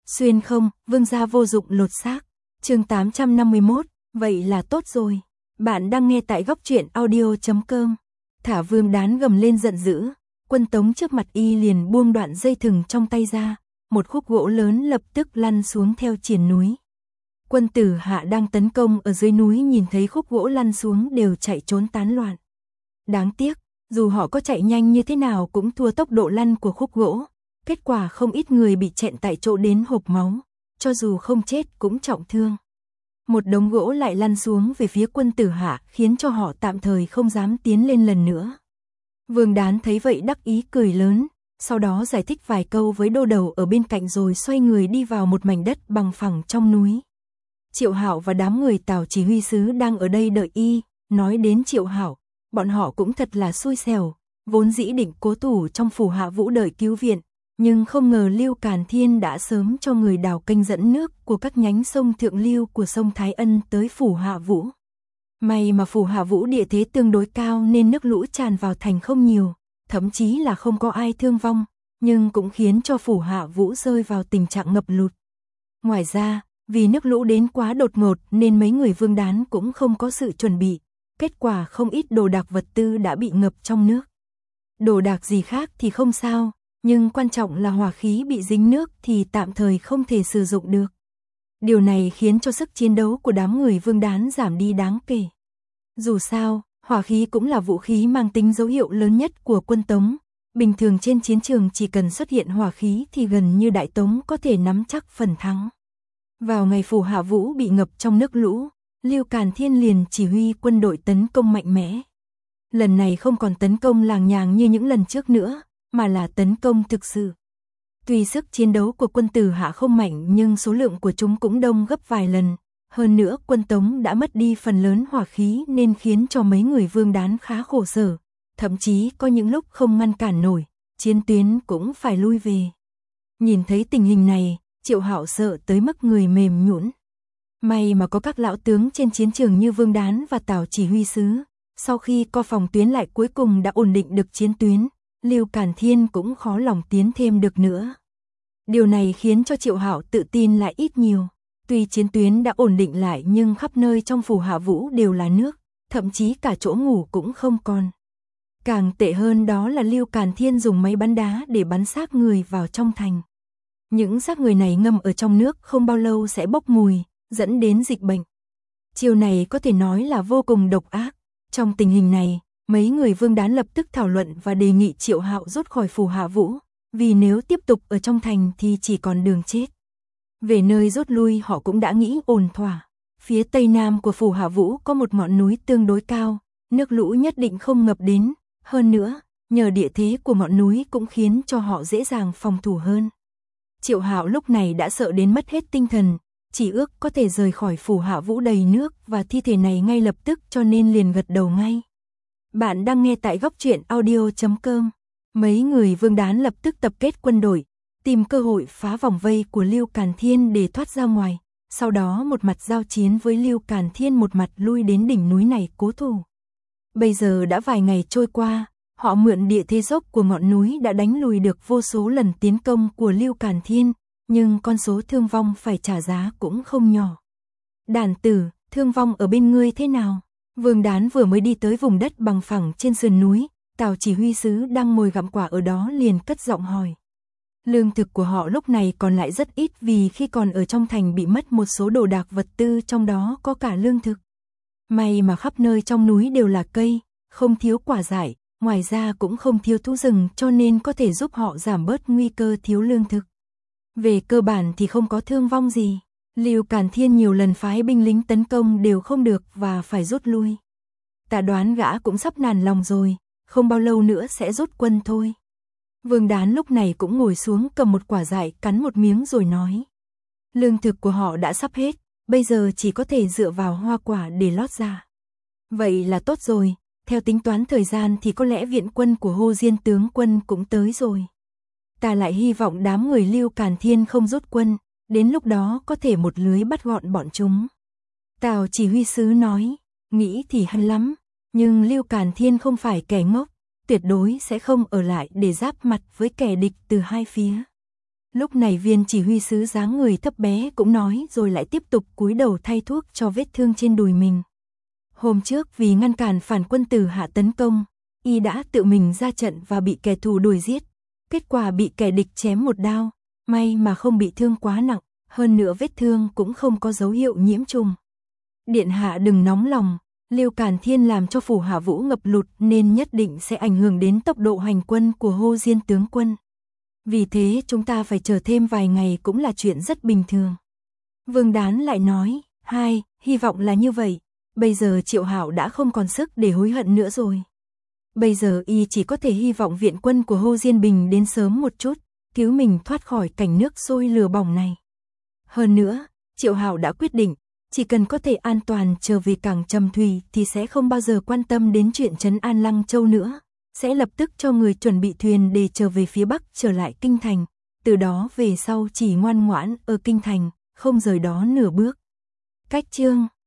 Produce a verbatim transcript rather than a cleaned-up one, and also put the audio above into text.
Xuyên không, vương gia vô dụng lột xác. Chương tám trăm năm mươi mốt, vậy là tốt rồi. Bạn đang nghe tại góc truyện audio chấm com. Thả Vương Đán gầm lên giận dữ, Quân Tống trước mặt y liền buông đoạn dây thừng trong tay ra, một khúc gỗ lớn lập tức lăn xuống theo triền núi. Quân Tử Hạ đang tấn công ở dưới núi nhìn thấy khúc gỗ lăn xuống đều chạy trốn tán loạn. Đáng tiếc, dù họ có chạy nhanh như thế nào cũng thua tốc độ lăn của khúc gỗ. Kết quả không ít người bị chẹn tại chỗ đến hộc máu, cho dù không chết cũng trọng thương. Một đống gỗ lại lăn xuống về phía Quân Tử Hạ khiến cho họ tạm thời không dám tiến lên lần nữa. Vương Đán thấy vậy đắc ý cười lớn, sau đó giải thích vài câu với đô đầu ở bên cạnh rồi xoay người đi vào một mảnh đất bằng phẳng trong núi. Triệu Hạo và đám người Tào chỉ huy sứ đang ở đây đợi y. Nói đến Triệu Hạo, bọn họ cũng thật là xui xẻo, vốn dĩ định cố thủ trong phủ Hạ Vũ đợi cứu viện. Nhưng không ngờ Lưu Càn Thiên đã sớm cho người đào kênh dẫn nước của các nhánh sông thượng lưu của sông Thái Ân tới phủ Hạ Vũ. May mà phủ Hạ Vũ địa thế tương đối cao nên nước lũ tràn vào thành không nhiều, thậm chí là không có ai thương vong, nhưng cũng khiến cho phủ Hạ Vũ rơi vào tình trạng ngập lụt. Ngoài ra, vì nước lũ đến quá đột ngột nên mấy người Vương Đán cũng không có sự chuẩn bị, kết quả không ít đồ đạc vật tư đã bị ngập trong nước. Đồ đạc gì khác thì không sao, nhưng quan trọng là hỏa khí bị dính nước thì tạm thời không thể sử dụng được. Điều này khiến cho sức chiến đấu của đám người Vương Đán giảm đi đáng kể. Dù sao, hỏa khí cũng là vũ khí mang tính dấu hiệu lớn nhất của quân Tống. Bình thường trên chiến trường chỉ cần xuất hiện hỏa khí thì gần như Đại Tống có thể nắm chắc phần thắng. Vào ngày phủ Hạ Vũ bị ngập trong nước lũ, Lưu Càn Thiên liền chỉ huy quân đội tấn công mạnh mẽ. Lần này không còn tấn công làng nhàng như những lần trước nữa, mà là tấn công thực sự. Tuy sức chiến đấu của quân Tử Hạ không mạnh nhưng số lượng của chúng cũng đông gấp vài lần. Hơn nữa quân Tống đã mất đi phần lớn hỏa khí nên khiến cho mấy người Vương Đán khá khổ sở. Thậm chí có những lúc không ngăn cản nổi, chiến tuyến cũng phải lui về. Nhìn thấy tình hình này, Triệu Hạo sợ tới mức người mềm nhũn. May mà có các lão tướng trên chiến trường như Vương Đán và Tào chỉ huy sứ. Sau khi co phòng tuyến lại cuối cùng đã ổn định được chiến tuyến, Lưu Càn Thiên cũng khó lòng tiến thêm được nữa. Điều này khiến cho Triệu Hạo tự tin lại ít nhiều. Tuy chiến tuyến đã ổn định lại nhưng khắp nơi trong phủ Hạ Vũ đều là nước, thậm chí cả chỗ ngủ cũng không còn. Càng tệ hơn đó là Lưu Càn Thiên dùng máy bắn đá để bắn xác người vào trong thành. Những xác người này ngâm ở trong nước không bao lâu sẽ bốc mùi, dẫn đến dịch bệnh. Chiêu này có thể nói là vô cùng độc ác. Trong tình hình này, mấy người Vương Đán lập tức thảo luận và đề nghị Triệu Hạo rút khỏi phủ Hạ Vũ, vì nếu tiếp tục ở trong thành thì chỉ còn đường chết. Về nơi rút lui họ cũng đã nghĩ ổn thỏa. Phía tây nam của phủ Hạ Vũ có một ngọn núi tương đối cao, nước lũ nhất định không ngập đến. Hơn nữa, nhờ địa thế của ngọn núi cũng khiến cho họ dễ dàng phòng thủ hơn. Triệu Hạo lúc này đã sợ đến mất hết tinh thần, chỉ ước có thể rời khỏi phủ Hạ Vũ đầy nước và thi thể này ngay lập tức cho nên liền gật đầu ngay. Bạn đang nghe tại góc truyện audio chấm com. Mấy người Vương Đán lập tức tập kết quân đội, tìm cơ hội phá vòng vây của Lưu Càn Thiên để thoát ra ngoài, sau đó một mặt giao chiến với Lưu Càn Thiên một mặt lui đến đỉnh núi này cố thủ. Bây giờ đã vài ngày trôi qua, họ mượn địa thế dốc của ngọn núi đã đánh lùi được vô số lần tiến công của Lưu Càn Thiên, nhưng con số thương vong phải trả giá cũng không nhỏ. Đàn tử, thương vong ở bên ngươi thế nào? Vương Đán vừa mới đi tới vùng đất bằng phẳng trên sườn núi, Tào chỉ huy sứ đang ngồi gặm quả ở đó liền cất giọng hỏi. Lương thực của họ lúc này còn lại rất ít vì khi còn ở trong thành bị mất một số đồ đạc vật tư trong đó có cả lương thực. May mà khắp nơi trong núi đều là cây, không thiếu quả dại, ngoài ra cũng không thiếu thú rừng cho nên có thể giúp họ giảm bớt nguy cơ thiếu lương thực. Về cơ bản thì không có thương vong gì. Lưu Càn Thiên nhiều lần phái binh lính tấn công đều không được và phải rút lui. Ta đoán gã cũng sắp nản lòng rồi, không bao lâu nữa sẽ rút quân thôi. Vương Đán lúc này cũng ngồi xuống cầm một quả dại cắn một miếng rồi nói. Lương thực của họ đã sắp hết, bây giờ chỉ có thể dựa vào hoa quả để lót ra. Vậy là tốt rồi, theo tính toán thời gian thì có lẽ viện quân của Hồ Diên tướng quân cũng tới rồi. Ta lại hy vọng đám người Lưu Càn Thiên không rút quân, đến lúc đó có thể một lưới bắt gọn bọn chúng. Tào chỉ huy sứ nói, nghĩ thì hay lắm, nhưng Lưu Càn Thiên không phải kẻ ngốc, tuyệt đối sẽ không ở lại để giáp mặt với kẻ địch từ hai phía. Lúc này viên chỉ huy sứ dáng người thấp bé cũng nói rồi lại tiếp tục cúi đầu thay thuốc cho vết thương trên đùi mình. Hôm trước vì ngăn cản phản quân Từ Hạ tấn công, y đã tự mình ra trận và bị kẻ thù đuổi giết. Kết quả bị kẻ địch chém một đao, may mà không bị thương quá nặng, hơn nữa vết thương cũng không có dấu hiệu nhiễm trùng. Điện hạ đừng nóng lòng, Liêu Càn Thiên làm cho phủ Hạ Vũ ngập lụt nên nhất định sẽ ảnh hưởng đến tốc độ hành quân của Hồ Diên tướng quân. Vì thế chúng ta phải chờ thêm vài ngày cũng là chuyện rất bình thường. Vương Đán lại nói, hai, hy vọng là như vậy, bây giờ Triệu Hạo đã không còn sức để hối hận nữa rồi. Bây giờ y chỉ có thể hy vọng viện quân của Hồ Diên Bình đến sớm một chút, cứu mình thoát khỏi cảnh nước sôi lửa bỏng này. Hơn nữa, Triệu Hạo đã quyết định, chỉ cần có thể an toàn trở về cảng Trầm Thủy thì sẽ không bao giờ quan tâm đến chuyện trấn an Lăng Châu nữa, sẽ lập tức cho người chuẩn bị thuyền để trở về phía Bắc trở lại Kinh Thành, từ đó về sau chỉ ngoan ngoãn ở Kinh Thành, không rời đó nửa bước. Cách chương